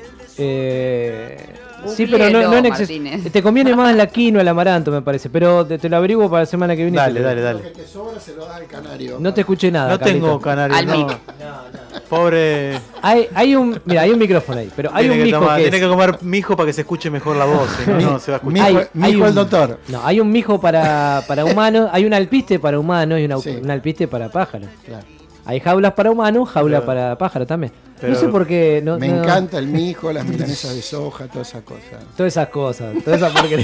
Sí, pero no en exceso. Te conviene más la quinoa, el amaranto, me parece. Pero te lo averiguo para la semana que viene. Dale. Lo que te sobra se lo da al canario. No te escuché nada. No tengo canario. No. Pobre. Hay un micrófono ahí, pero hay un mijo tiene que comer mijo para que se escuche mejor la voz. No se va a escuchar. Mijo el doctor. No, hay un mijo para humanos, hay un alpiste para humanos y un alpiste para pájaros. Claro. Hay jaulas para humanos, jaulas para pájaros también. No sé por qué. Me encanta el mijo, las milanesas de soja, todas esas cosas. Toda esa porquería.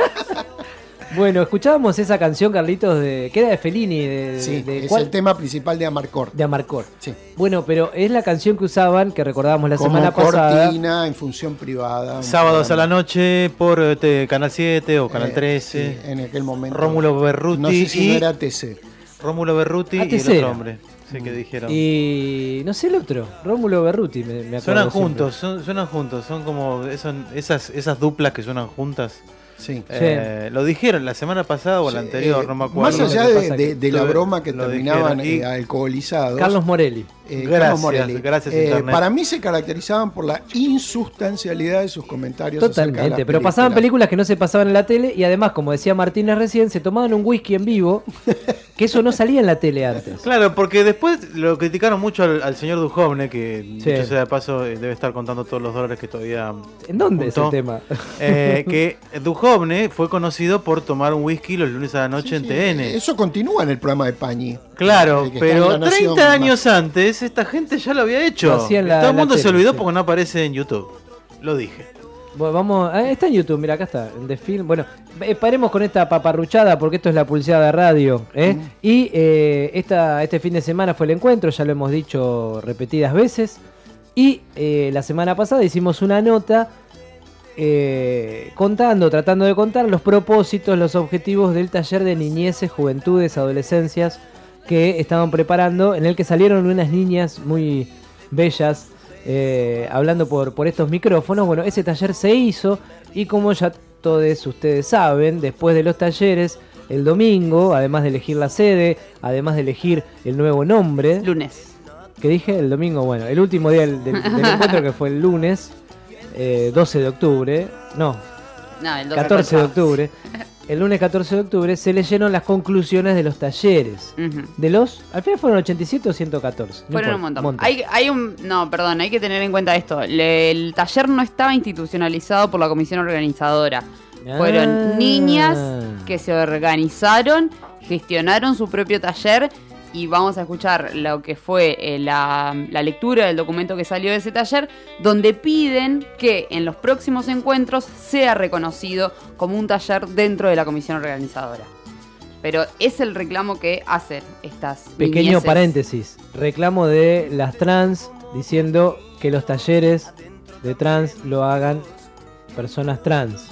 Bueno, escuchábamos esa canción, Carlitos, que era de Fellini. Es el tema principal de Amarcord. De Amarcord. Sí. Bueno, pero es la canción que usaban, que recordábamos la semana pasada. Como cortina en función privada. Sábados a la noche por Canal 7 o Canal 13. Sí, en aquel momento. Rómulo Berruti. No sé si no era TC. Rómulo Berruti y el otro hombre. Sí, que dijeron. Y no sé el otro, Rómulo Berruti, me acuerdo. Suenan juntos, son como esas duplas que suenan juntas. Sí. Lo dijeron la semana pasada o la anterior, no me acuerdo. Más allá de la broma que terminaban alcoholizados. Carlos Morelli. Gracias Internet. Para mí se caracterizaban por la insustancialidad de sus comentarios. Totalmente, pero pasaban películas que no se pasaban en la tele y además, como decía Martínez recién, se tomaban un whisky en vivo, que eso no salía en la tele antes. Claro, porque después lo criticaron mucho al señor Duhovne, que dicho sea de paso debe estar contando todos los dólares que todavía... ¿En dónde es el tema? Que Duhovne fue conocido por tomar un whisky los lunes a la noche en TN. Eso continúa en el programa de Pañi. Claro, pero 30 años antes esta gente ya lo había hecho. Todo el mundo se olvidó porque no aparece en YouTube. Lo dije. Bueno, vamos, está en YouTube, mira, acá está, en The Film. Bueno, paremos con esta paparruchada porque esto es la pulseada radio. Y este fin de semana fue el encuentro, ya lo hemos dicho repetidas veces. Y la semana pasada hicimos una nota tratando de contar los propósitos, los objetivos del taller de niñeces, juventudes, adolescencias que estaban preparando, en el que salieron unas niñas muy bellas hablando por estos micrófonos. Bueno, ese taller se hizo y como ya todos ustedes saben, después de los talleres, el domingo, además de elegir la sede, además de elegir el nuevo nombre... Lunes. ¿Qué dije? El domingo, bueno, el último día del encuentro, que fue el lunes, 12 de octubre, no el 14 de octubre. El lunes 14 de octubre se leyeron las conclusiones de los talleres. De los... Al final fueron 87 o 114. Fueron un montón. Hay que tener en cuenta esto. El taller no estaba institucionalizado por la comisión organizadora. Fueron niñas que se organizaron, gestionaron su propio taller. Y vamos a escuchar lo que fue la lectura del documento que salió de ese taller, donde piden que en los próximos encuentros sea reconocido como un taller dentro de la comisión organizadora. Pero es el reclamo que hacen estas Pequeño niñeces. Paréntesis, reclamo de las trans diciendo que los talleres de trans lo hagan personas trans.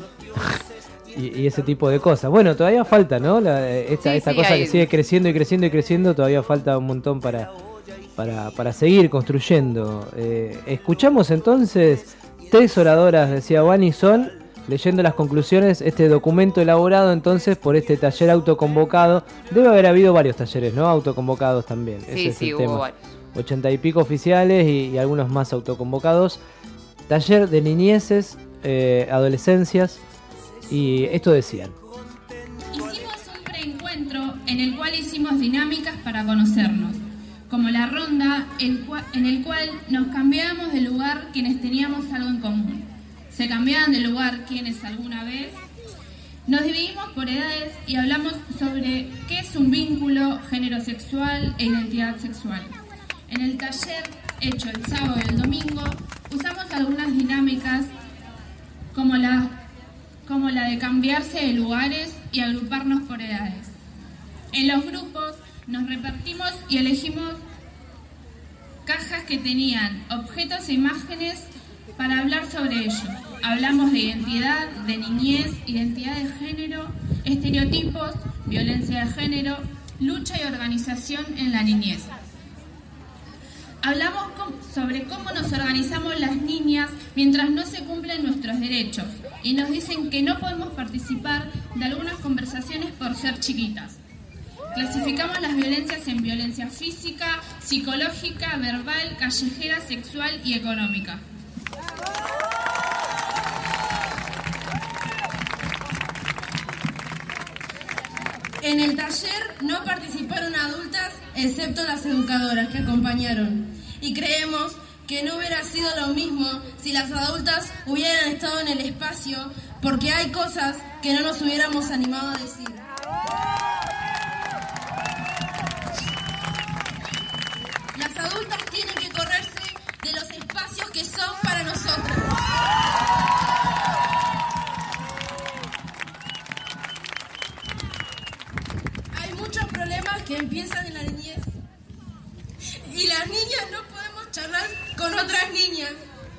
Y ese tipo de cosas. Bueno, todavía falta, ¿no? Esta cosa que sigue creciendo y creciendo y creciendo, todavía falta un montón para seguir construyendo. Escuchamos entonces 3 oradoras, decía Vani, son leyendo las conclusiones, este documento elaborado entonces por este taller autoconvocado. Debe haber habido varios talleres, ¿no? Autoconvocados también. Sí, ese es el hubo tema. varios. 80 y pico oficiales y algunos más autoconvocados. taller de niñeces, adolescencias, y esto decían. Hicimos un preencuentro en el cual hicimos dinámicas para conocernos, como la ronda en el cual nos cambiábamos de lugar quienes teníamos algo en común. Se cambiaban de lugar quienes alguna vez. Nos dividimos por edades y hablamos sobre qué es un vínculo, género sexual e identidad sexual. En el taller hecho el sábado y el domingo usamos algunas dinámicas como la de cambiarse de lugares y agruparnos por edades. En los grupos nos repartimos y elegimos cajas que tenían objetos e imágenes para hablar sobre ellos. Hablamos de identidad, de niñez, identidad de género, estereotipos, violencia de género, lucha y organización en la niñez. Hablamos sobre cómo nos organizamos las niñas mientras no se cumplen nuestros derechos y nos dicen que no podemos participar de algunas conversaciones por ser chiquitas. Clasificamos las violencias en violencia física, psicológica, verbal, callejera, sexual y económica. En el taller no participaron adultas, excepto las educadoras que acompañaron. Y creemos que no hubiera sido lo mismo si las adultas hubieran estado en el espacio, porque hay cosas que no nos hubiéramos animado a decir. Las adultas tienen que correrse de los espacios que son para nosotras. Hay muchos problemas que empiezan en la niñez. Y las niñas no podemos charlar con otras niñas.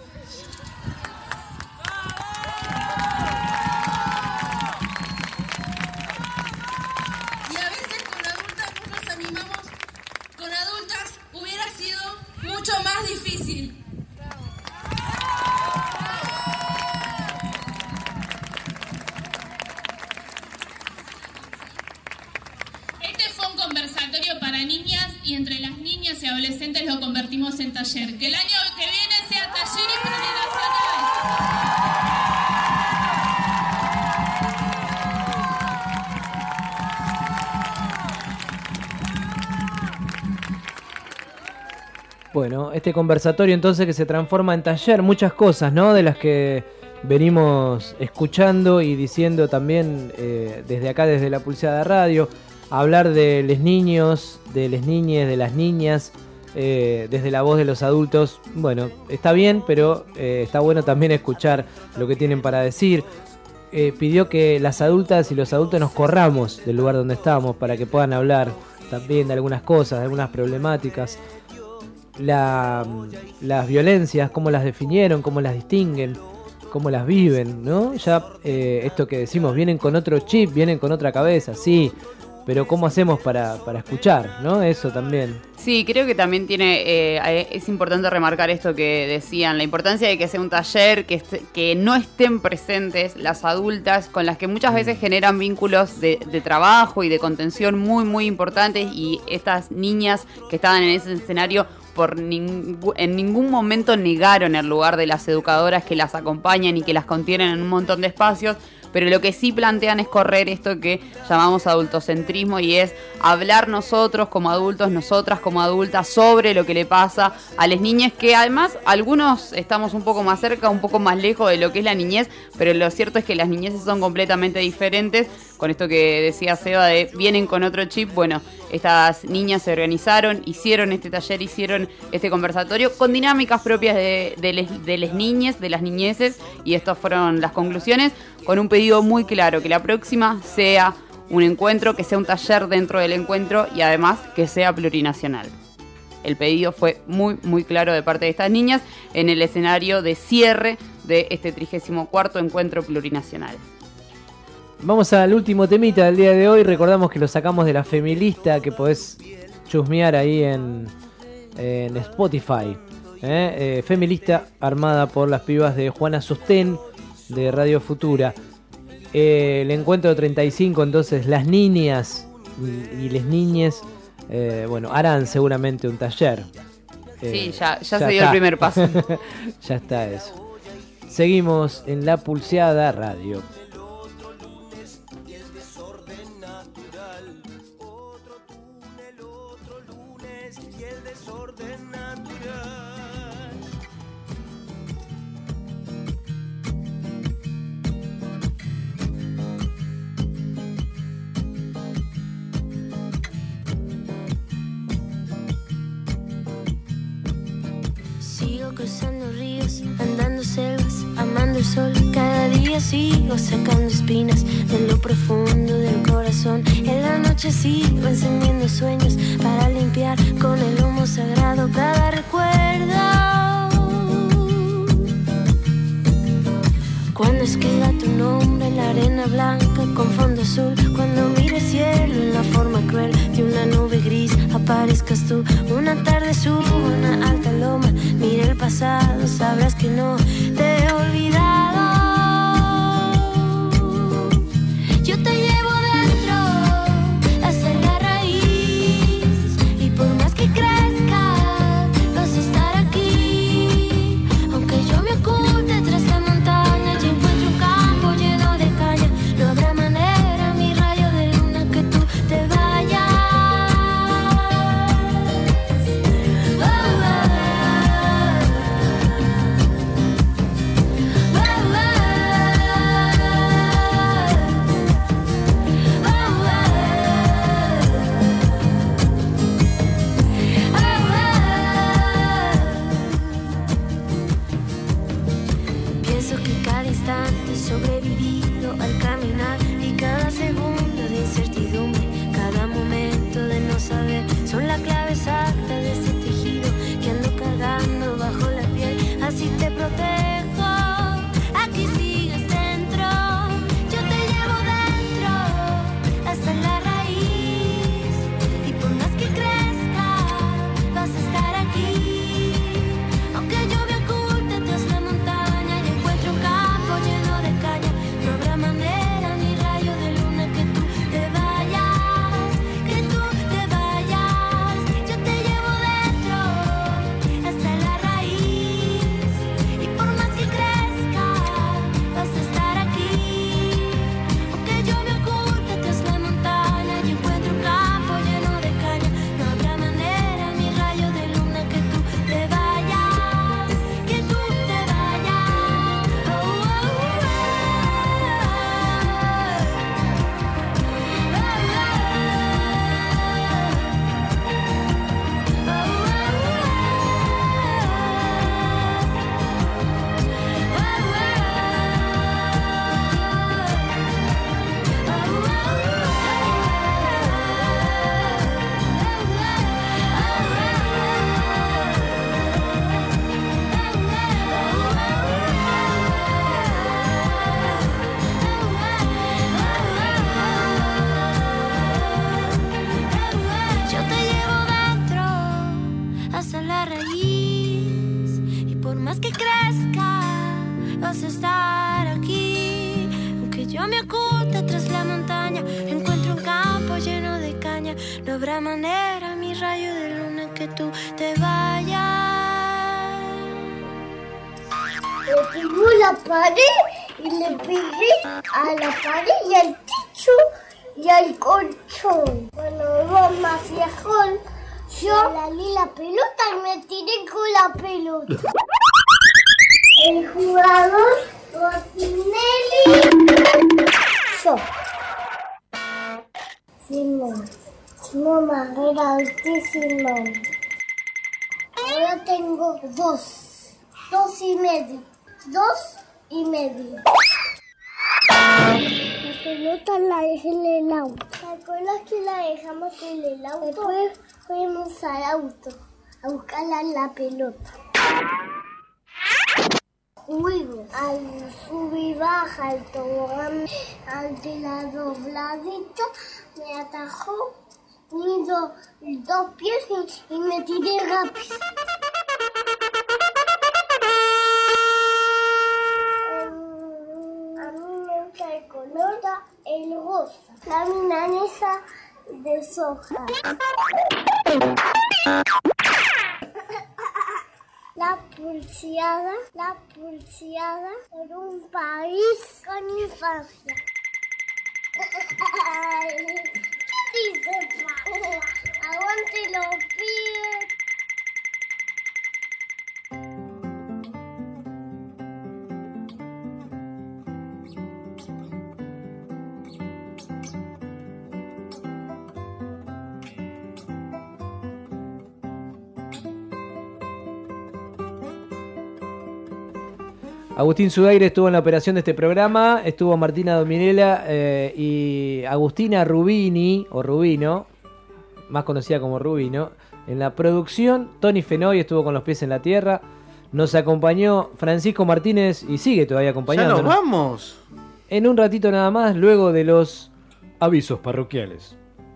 Y a veces con adultas no nos animamos. Con adultas hubiera sido mucho más difícil. Este fue un conversatorio para niñas y entre las niñas y adolescentes lo convertimos en taller. Que el año que viene sea taller y Bueno, este conversatorio entonces que se transforma en taller, muchas cosas, ¿no? De las que venimos escuchando y diciendo también desde acá, desde la Pulseada Radio, hablar de los niños, de las niñas, de las niñas, desde la voz de los adultos. Bueno, está bien, pero está bueno también escuchar lo que tienen para decir. Pidió que las adultas y los adultos nos corramos del lugar donde estamos para que puedan hablar también de algunas cosas, de algunas problemáticas. Las violencias, cómo las definieron, cómo las distinguen, cómo las viven, ¿no? Ya esto que decimos, vienen con otro chip, vienen con otra cabeza, sí, pero ¿cómo hacemos para escuchar, ¿no? Eso también. Sí, creo que también es importante remarcar esto que decían, la importancia de que sea un taller, que no estén presentes las adultas con las que muchas veces generan vínculos de trabajo y de contención muy, muy importantes, y estas niñas que estaban en ese escenario en ningún momento negaron el lugar de las educadoras que las acompañan y que las contienen en un montón de espacios, pero lo que sí plantean es correr esto que llamamos adultocentrismo, y es hablar nosotros como adultos, nosotras como adultas, sobre lo que le pasa a las niñas, que además algunos estamos un poco más cerca, un poco más lejos de lo que es la niñez, pero lo cierto es que las niñeces son completamente diferentes. Con esto que decía Seba de vienen con otro chip, bueno, estas niñas se organizaron, hicieron este taller, hicieron este conversatorio con dinámicas propias de las niñas, de las niñeces, y estas fueron las conclusiones, con un pedido muy claro, que la próxima sea un encuentro, que sea un taller dentro del encuentro y además que sea plurinacional. El pedido fue muy, muy claro de parte de estas niñas en el escenario de cierre de este 34º encuentro plurinacional. Vamos al último temita del día de hoy. Recordamos que lo sacamos de La Femilista, que podés chusmear ahí en Spotify. Femilista, armada por las pibas de Juana Sostén, de Radio Futura. El encuentro 35, entonces, las niñas y les niñes, harán seguramente un taller. Sí, ya se dio el primer paso. Ya está eso. Seguimos en La Pulseada Radio. Cruzando ríos, andando selvas, amando el sol. Cada día sigo sacando espinas de lo profundo del corazón. En la noche sigo encendiendo sueños para limpiar con el humo sagrado cada recuerdo. Cuando escriba tu nombre en la arena blanca con fondo azul, cuando mire el cielo en la forma cruel de una nube gris, aparezcas tú. Una tarde subo una alta loma, mira el pasado, sabrás que no te he olvidado. Yo te llevo dentro hasta la raíz, y por más que crezca vas a estar aquí. Aunque yo me oculte tras la montaña y encuentre un campo lleno de caña, no habrá manera, mi rayo de luna, que tú te vayas. Pienso que cada instante he sobrevivido al caminar, y cada segundo de incertidumbre, cada momento de no saber, son la clave exacta de ese tejido que ando cargando bajo la piel. Así te protejo, aquí sigues dentro. Yo te llevo dentro hasta la raíz, y por más que crezca vas a estar aquí. Aunque yo me oculte tras la montaña y encuentre un campo lleno de caña, no habrá manera, mi rayo de luna, que tú te vayas, que tú te vayas. Yo te llevo dentro hasta la raíz, y por más que crezca vas a estar aquí. Aunque yo me oculte tras la montaña y encuentre un campo lleno de caña, no habrá manera, mi rayo de luna, que tú te vayas, que tú te vayas. Oh, oh, oh. Yo te llevo dentro hasta la raíz, y por más que crezca vas a estar aquí. Aunque yo me oculte tras la montaña, encuentro un campo lleno de caña, no habrá manera, mi rayo de luna, que tú te vayas. Le pegó la pared y le pegué a la pared y al techo y al colchón. Cuando vos más viejón, yo lalé la pelota y me tiré con la pelota. El jugador Rossinelli, yo. Simón Barrera Simón. Ahora tengo 2.5. 2.5. La pelota la dejé en el auto. ¿Te acuerdas que la dejamos en el auto? Después fuimos al auto a buscarla la pelota. Fuimos al sub y baja, al tobogán, al de la dobladita, me atajó, mis dos pies y me tiré rápido. A mí me gusta el color, el rosa, la milanesa de soja. La pulseada por un país con infancia. ¿Qué dice papá? Aguante los pies. Agustín Sudaire estuvo en la operación de este programa, estuvo Martina Dominela y Agustina Rubini, o Rubino, más conocida como Rubino, en la producción. Tony Fenoy estuvo con los pies en la tierra, nos acompañó Francisco Martínez y sigue todavía acompañándonos. ¡Ya nos vamos! En un ratito nada más, luego de los avisos parroquiales.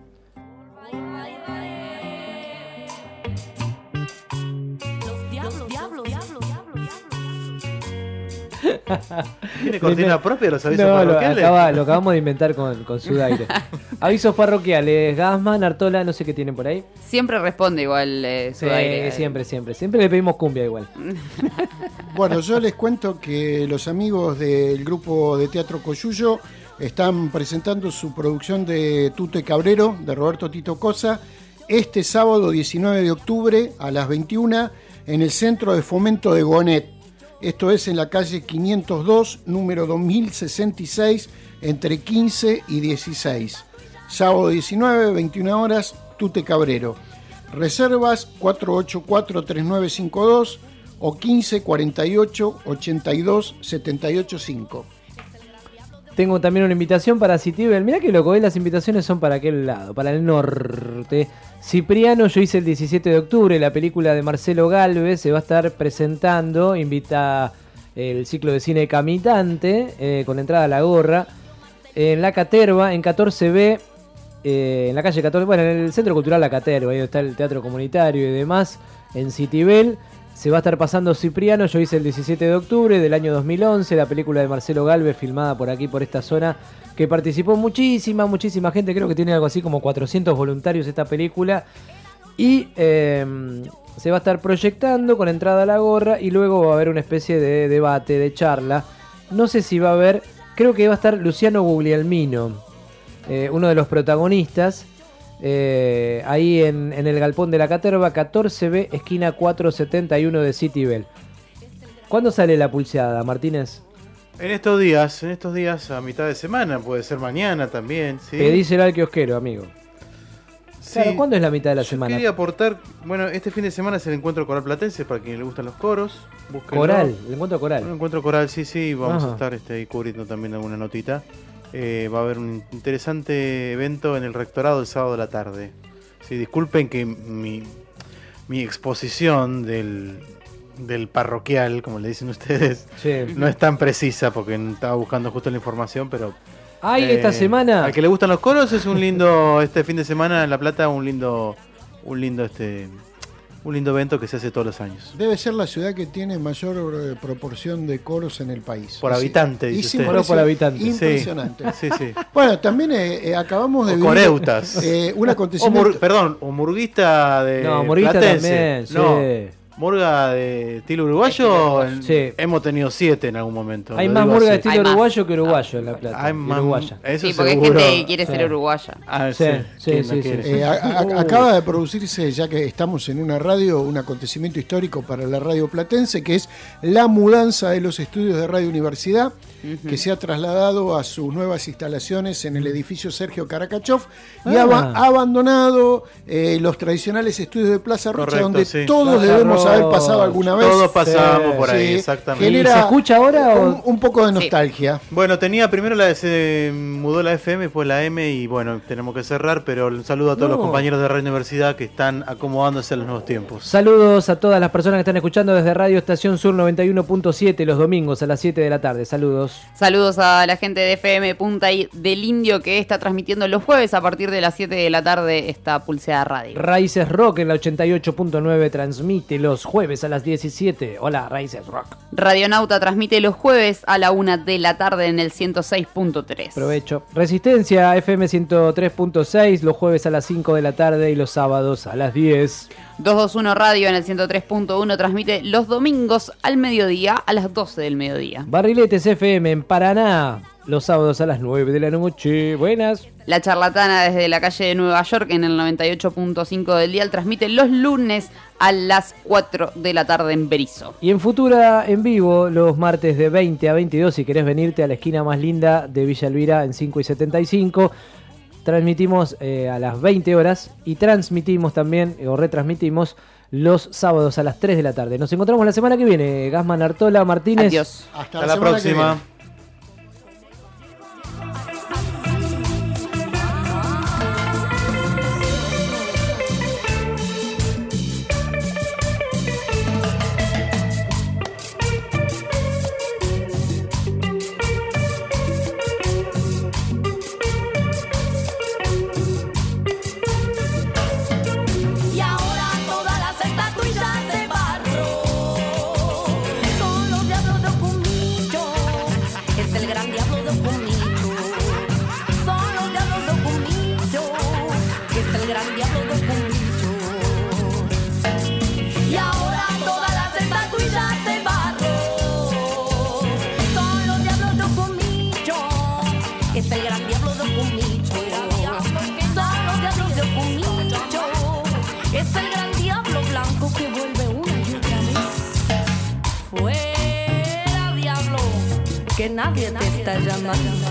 ¿Tiene cortina propia de los avisos parroquiales? Lo acabamos de inventar con Sudaire. Avisos parroquiales. Gasman, Artola, no sé qué tienen por ahí. Siempre responde igual Sudaire. Siempre le pedimos cumbia igual. Bueno, yo les cuento que los amigos del grupo de teatro Coyuyo están presentando su producción de Tute Cabrero, de Roberto Tito Cosa, este sábado 19 de octubre a las 21 en el Centro de Fomento de Gonet. Esto es en la calle 502, número 2066, entre 15 y 16. Sábado 19, 21 horas, Tute Cabrero. Reservas 484-3952 o 1548-82-785. Tengo también una invitación para Citibel. Mirá que loco, las invitaciones son para aquel lado, para el norte. Cipriano, yo hice el 17 de octubre, la película de Marcelo Gálvez se va a estar presentando, invita el ciclo de cine Camitante, con entrada a la gorra, en la Caterva, en 14B, en la calle 14, bueno, en el Centro Cultural La Caterva, ahí está el teatro comunitario y demás, en Citibel. Se va a estar pasando Cipriano, yo hice el 17 de octubre del año 2011, la película de Marcelo Gálvez, filmada por aquí, por esta zona, que participó muchísima gente, creo que tiene algo así como 400 voluntarios esta película, y se va a estar proyectando con entrada a la gorra, y luego va a haber una especie de debate, de charla. No sé si va a haber, creo que va a estar Luciano Guglielmino, uno de los protagonistas, ahí en el galpón de la Caterva, 14B, esquina 471 de Citibel. ¿Cuándo sale la pulseada, Martínez? En estos días, a mitad de semana, puede ser mañana también, ¿sí? Pedíselo al kiosquero, amigo. Sí. Claro, ¿cuándo es la mitad de la semana? Quería aportar, bueno, este fin de semana es el encuentro coral platense, para quienes le gustan los coros. Búsquenlo. Coral, el encuentro coral. Un encuentro coral, sí, vamos a estar ahí cubriendo también alguna notita. Va a haber un interesante evento en el rectorado el sábado de la tarde. Sí, disculpen que mi exposición del parroquial, como le dicen ustedes, no es tan precisa porque estaba buscando justo la información, pero esta semana al que le gustan los coros es un lindo este fin de semana en La Plata, un lindo evento que se hace todos los años. Debe ser la ciudad que tiene mayor proporción de coros en el país. Por habitante, dice usted. Por habitante. Impresionante. Sí. Bueno, también acabamos de vivir coreutas. Un acontecimiento. O murguista de murguista platense. también, sí. Murga de estilo uruguayo, hemos tenido 7 en algún momento. Hay más murga de estilo uruguayo que uruguayo en La Plata. Hay más, uruguaya. Sí, porque hay gente que quiere ser uruguaya. Sí. Acaba de producirse, ya que estamos en una radio, un acontecimiento histórico para la radio platense, que es la mudanza de los estudios de Radio Universidad, que se ha trasladado a sus nuevas instalaciones en el edificio Sergio Caracachov y ha abandonado los tradicionales estudios de Plaza Rocha, donde todos debemos haber pasado alguna vez. Todos pasábamos por ahí, exactamente. Genera ¿Se escucha ahora un poco de nostalgia? Bueno, primero se mudó la FM, después la M y bueno, tenemos que cerrar, pero un saludo a todos los compañeros de Radio Universidad que están acomodándose a los nuevos tiempos. Saludos a todas las personas que están escuchando desde Radio Estación Sur 91.7 los domingos a las 7 de la tarde. Saludos. Saludos a la gente de FM Punta del Indio que está transmitiendo los jueves a partir de las 7 de la tarde esta pulseada radio. Raíces Rock en la 88.9 transmite los los jueves a las 17. Hola, Raíces Rock. Radionauta transmite los jueves a la 1 de la tarde en el 106.3. Provecho. Resistencia FM 103.6 los jueves a las 5 de la tarde y los sábados a las 10. 221 Radio en el 103.1 transmite los domingos al mediodía a las 12 del mediodía. Barriletes FM en Paraná los sábados a las 9 de la noche. Buenas. La Charlatana desde la calle de Nueva York en el 98.5 del dial transmite los lunes a las 4 de la tarde en Berizo. Y en Futura en vivo los martes de 20 a 22 si querés venirte a la esquina más linda de Villa Elvira en 5 y 75. Transmitimos a las 20 horas y transmitimos también o retransmitimos los sábados a las 3 de la tarde. Nos encontramos la semana que viene. Gasman, Artola, Martínez. Adiós. Hasta la próxima. Que nadie te está llamando.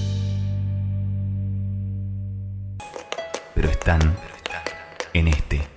Pero están en este.